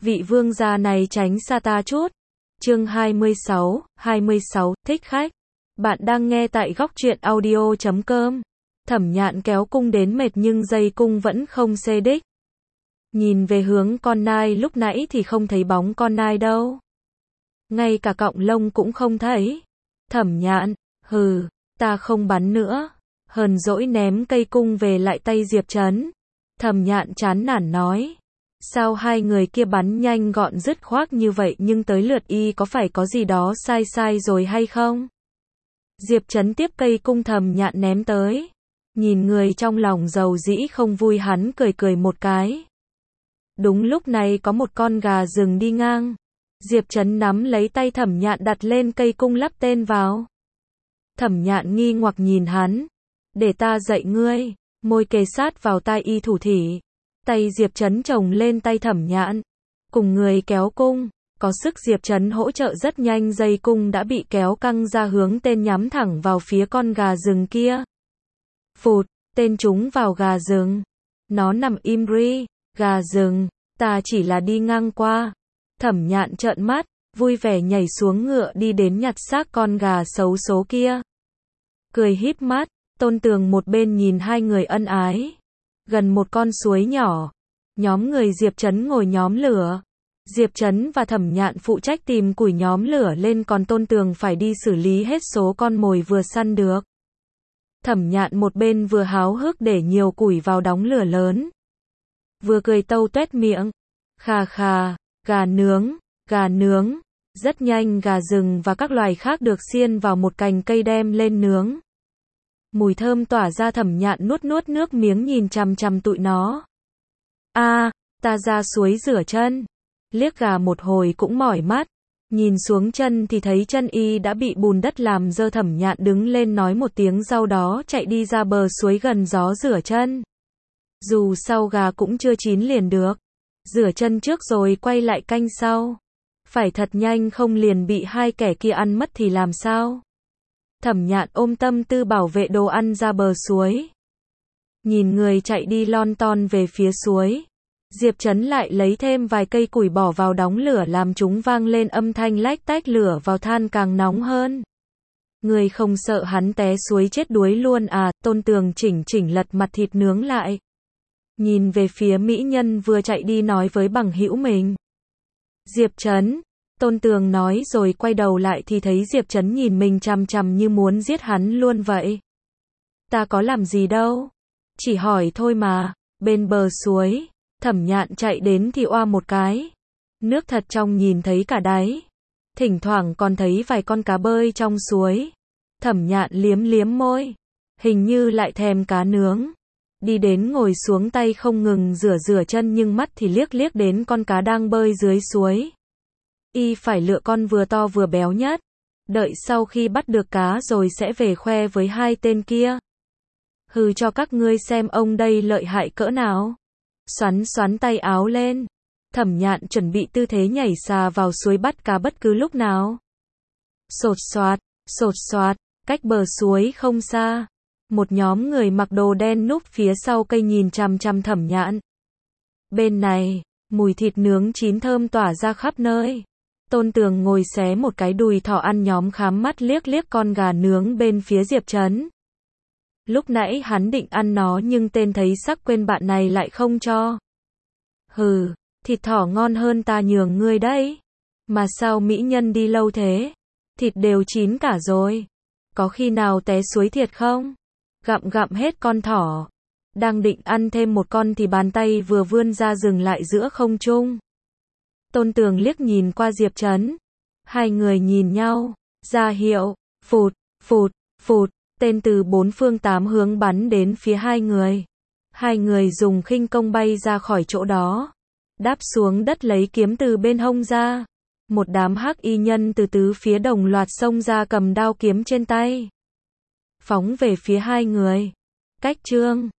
vị vương gia này tránh xa ta chút. Chương 26, thích khách. Bạn đang nghe tại góc truyện audio.com. Thẩm Nhạn kéo cung đến mệt nhưng dây cung vẫn không xê đích. Nhìn về hướng con nai lúc nãy thì không thấy bóng con nai đâu. Ngay cả cọng lông cũng không thấy. Thẩm Nhạn, hừ, ta không bắn nữa. Hờn dỗi ném cây cung về lại tay Diệp Trấn. Thẩm Nhạn chán nản nói. Sao hai người kia bắn nhanh gọn dứt khoát như vậy nhưng tới lượt y có phải có gì đó sai rồi hay không? Diệp Trấn tiếp cây cung Thẩm Nhạn ném tới. Nhìn người trong lòng giàu dĩ không vui hắn cười một cái. Đúng lúc này có một con gà rừng đi ngang. Diệp Trấn nắm lấy tay Thẩm Nhạn đặt lên cây cung lắp tên vào. Thẩm Nhạn nghi ngoặc nhìn hắn. Để ta dạy ngươi. Môi kề sát vào tai y thủ thỉ. Tay Diệp Trấn chồng lên tay Thẩm Nhạn. Cùng người kéo cung. Có sức Diệp Trấn hỗ trợ rất nhanh, dây cung đã bị kéo căng ra hướng tên nhắm thẳng vào phía con gà rừng kia. Phụt, tên trúng vào gà rừng. Nó nằm im ri. Gà rừng, ta chỉ là đi ngang qua. Thẩm Nhạn trợn mắt, vui vẻ nhảy xuống ngựa đi đến nhặt xác con gà xấu số kia. Cười híp mắt, Tôn Tường một bên nhìn hai người ân ái. Gần một con suối nhỏ, nhóm người Diệp Trấn ngồi nhóm lửa. Diệp Trấn và Thẩm Nhạn phụ trách tìm củi nhóm lửa lên, còn Tôn Tường phải đi xử lý hết số con mồi vừa săn được. Thẩm Nhạn một bên vừa háo hức để nhiều củi vào đống lửa lớn, vừa cười tâu tuét miệng. Khà khà, gà nướng. Rất nhanh gà rừng và các loài khác được xiên vào một cành cây đem lên nướng. Mùi thơm tỏa ra, Thẩm Nhạn nuốt nước miếng nhìn chằm tụi nó. Ta ra suối rửa chân. Liếc gà một hồi cũng mỏi mắt. Nhìn xuống chân thì thấy chân y đã bị bùn đất làm dơ. Thẩm Nhạn đứng lên nói một tiếng, sau đó chạy đi ra bờ suối gần gió rửa chân. Dù sao gà cũng chưa chín liền được. Rửa chân trước rồi quay lại canh sau. Phải thật nhanh không liền bị hai kẻ kia ăn mất thì làm sao? Thẩm Nhạn ôm tâm tư bảo vệ đồ ăn ra bờ suối. Nhìn người chạy đi lon ton về phía suối. Diệp Trấn lại lấy thêm vài cây củi bỏ vào đống lửa làm chúng vang lên âm thanh lách tách, lửa vào than càng nóng hơn. Người không sợ hắn té suối chết đuối luôn à? Tôn Tường chỉnh lật mặt thịt nướng lại. Nhìn về phía mỹ nhân vừa chạy đi nói với bằng hữu mình. Diệp Trấn, Tôn Tường nói rồi quay đầu lại thì thấy Diệp Trấn nhìn mình chằm như muốn giết hắn luôn vậy. Ta có làm gì đâu. Chỉ hỏi thôi mà. Bên bờ suối, Thẩm Nhạn chạy đến thì oa một cái. Nước thật trong nhìn thấy cả đáy. Thỉnh thoảng còn thấy vài con cá bơi trong suối. Thẩm Nhạn liếm môi. Hình như lại thèm cá nướng. Đi đến ngồi xuống, tay không ngừng rửa chân nhưng mắt thì liếc đến con cá đang bơi dưới suối. Y phải lựa con vừa to vừa béo nhất. Đợi sau khi bắt được cá rồi sẽ về khoe với hai tên kia. Hừ, cho các ngươi xem ông đây lợi hại cỡ nào. Xoắn tay áo lên. Thẩm Nhạn chuẩn bị tư thế nhảy xà vào suối bắt cá bất cứ lúc nào. Sột soạt, cách bờ suối không xa. Một nhóm người mặc đồ đen núp phía sau cây nhìn chằm Thẩm Nhạn. Bên này, mùi thịt nướng chín thơm tỏa ra khắp nơi. Tôn Tường ngồi xé một cái đùi thỏ ăn nhóm khám mắt liếc con gà nướng bên phía Diệp Trấn. Lúc nãy hắn định ăn nó nhưng tên thấy sắc quên bạn này lại không cho. Hừ, thịt thỏ ngon hơn ta nhường ngươi đấy. Mà sao mỹ nhân đi lâu thế? Thịt đều chín cả rồi. Có khi nào té suối thiệt không? Gặm hết con thỏ. Đang định ăn thêm một con thì bàn tay vừa vươn ra dừng lại giữa không trung. Tôn Tường liếc nhìn qua Diệp Trấn. Hai người nhìn nhau, ra hiệu, phụt, tên từ bốn phương tám hướng bắn đến phía hai người. Hai người dùng khinh công bay ra khỏi chỗ đó. Đáp xuống đất lấy kiếm từ bên hông ra. Một đám hắc y nhân từ tứ phía đồng loạt xông ra cầm đao kiếm trên tay. Phóng về phía hai người. Cách chương